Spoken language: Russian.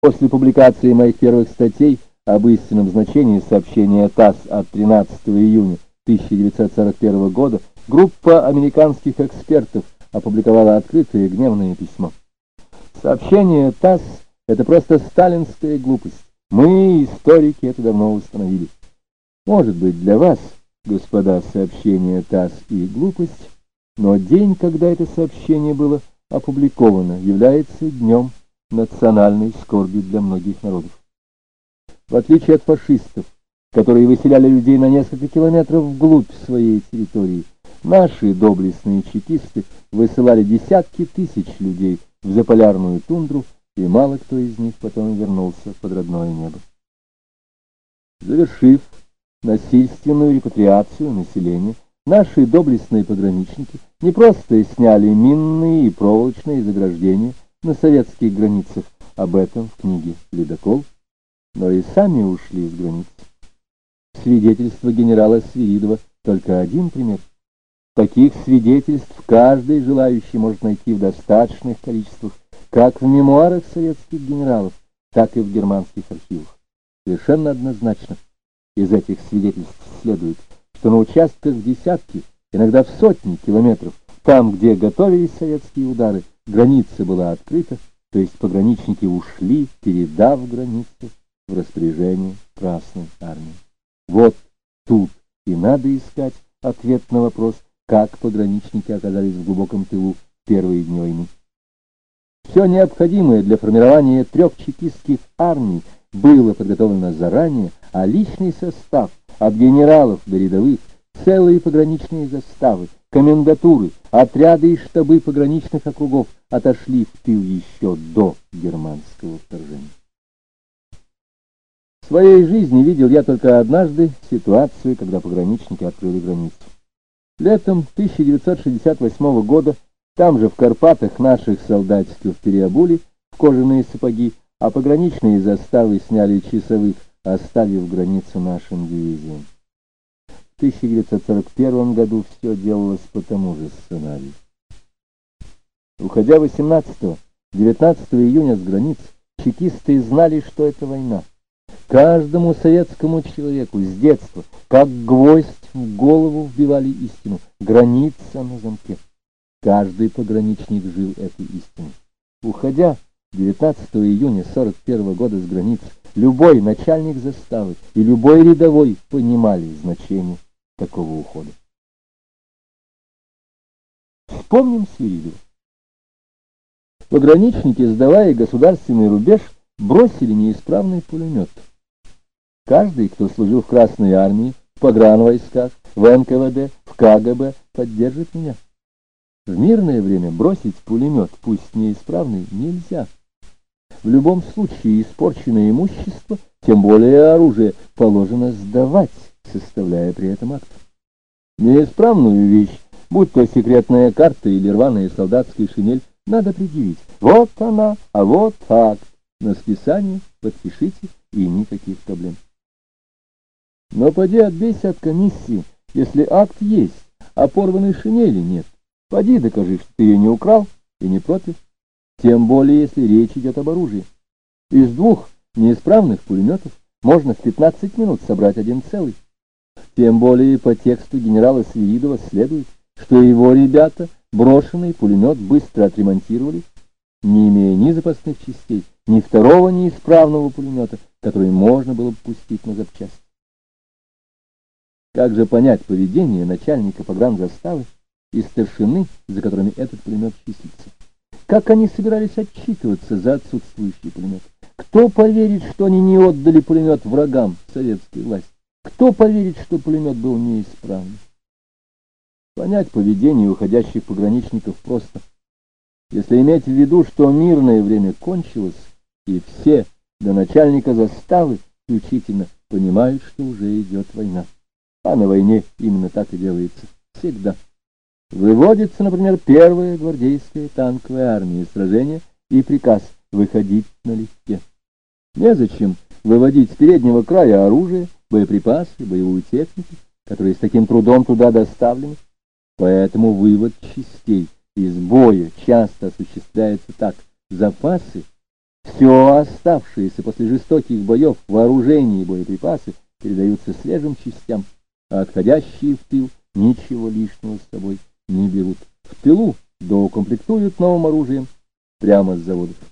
После публикации моих первых статей об истинном значении сообщения ТАСС от 13 июня 1941 года группа американских экспертов опубликовала открытое гневное письмо. Сообщение ТАСС — это просто сталинская глупость. Мы, историки, это давно установили. Может быть, для вас, господа, сообщение ТАСС и глупость, но день, когда это сообщение было опубликовано, является днем национальной скорби для многих народов. В отличие от фашистов, которые выселяли людей на несколько километров вглубь своей территории, наши доблестные чекисты высылали десятки тысяч людей в заполярную тундру, и мало кто из них потом вернулся под родное небо. Завершив насильственную репатриацию населения, наши доблестные пограничники не просто сняли минные и проволочные заграждения на советских границах, об этом в книге «Ледокол», но и сами ушли с границ. Свидетельство генерала Свиридова — только один пример. Таких свидетельств каждый желающий может найти в достаточных количествах, как в мемуарах советских генералов, так и в германских архивах. Совершенно однозначно из этих свидетельств следует, что на участках в десятки, иногда в сотни километров, там, где готовились советские удары, граница была открыта, то есть пограничники ушли, передав границу в распоряжение Красной Армии. Вот тут и надо искать ответ на вопрос, как пограничники оказались в глубоком тылу в первые дни войны. Все необходимое для формирования 3 чекистских армий было подготовлено заранее, а личный состав от генералов до рядовых, целые пограничные заставы, комендатуры, отряды и штабы пограничных округов отошли в тыл еще до германского вторжения. В своей жизни видел я только однажды ситуацию, когда пограничники открыли границу. Летом 1968 года там же в Карпатах наших солдатиков переобули в кожаные сапоги, а пограничные заставы сняли часовых, оставив границу нашим дивизиям. В 1941 году все делалось по тому же сценарию. Уходя 18-19 июня с границ, чекисты знали, что это война. Каждому советскому человеку с детства, как гвоздь в голову, вбивали истину: граница на замке. Каждый пограничник жил этой истиной. Уходя 19 июня 1941 года с границ, любой начальник заставы и любой рядовой понимали значение такого ухода. Вспомним Свиридова. Пограничники, сдавая государственный рубеж, бросили неисправный пулемет. Каждый, кто служил в Красной армии, в погранвойсках, в НКВД, в КГБ, поддержит меня. В мирное время бросить пулемет, пусть неисправный, нельзя. В любом случае испорченное имущество, тем более оружие, положено сдавать, составляя при этом акт. Неисправную вещь, будь то секретная карта или рваная солдатская шинель, надо предъявить. Вот она, а вот акт. На списание подпишите, и никаких проблем. Но поди отбейся от комиссии, если акт есть, а порванной шинели нет. Поди докажи, что ты ее не украл и не против. Тем более, если речь идет об оружии. Из 2 неисправных пулеметов можно в 15 минут собрать один целый. Тем более по тексту генерала Свиридова следует, что его ребята брошенный пулемет быстро отремонтировали, не имея ни запасных частей, ни второго неисправного пулемета, который можно было бы пустить на запчасти. Как же понять поведение начальника погранзаставы и старшины, за которыми этот пулемет числится? Как они собирались отчитываться за отсутствующий пулемет? Кто поверит, что они не отдали пулемет врагам советской власти? Кто поверит, что пулемет был неисправный? Понять поведение уходящих пограничников просто. Если иметь в виду, что мирное время кончилось, и все, до начальника заставы включительно, понимают, что уже идет война. А на войне именно так и делается. Всегда. Выводится, например, 1-я гвардейская танковая армия из сражения и приказ выходить налегке. Незачем выводить с переднего края оружие, боеприпасы, боевую технику, которые с таким трудом туда доставлены. Поэтому вывод частей из боя часто осуществляется так: запасы Все оставшееся после жестоких боев вооружение и боеприпасы передаются свежим частям, а отходящие в тыл ничего лишнего с собой не берут. В тылу доукомплектуют новым оружием прямо с заводов.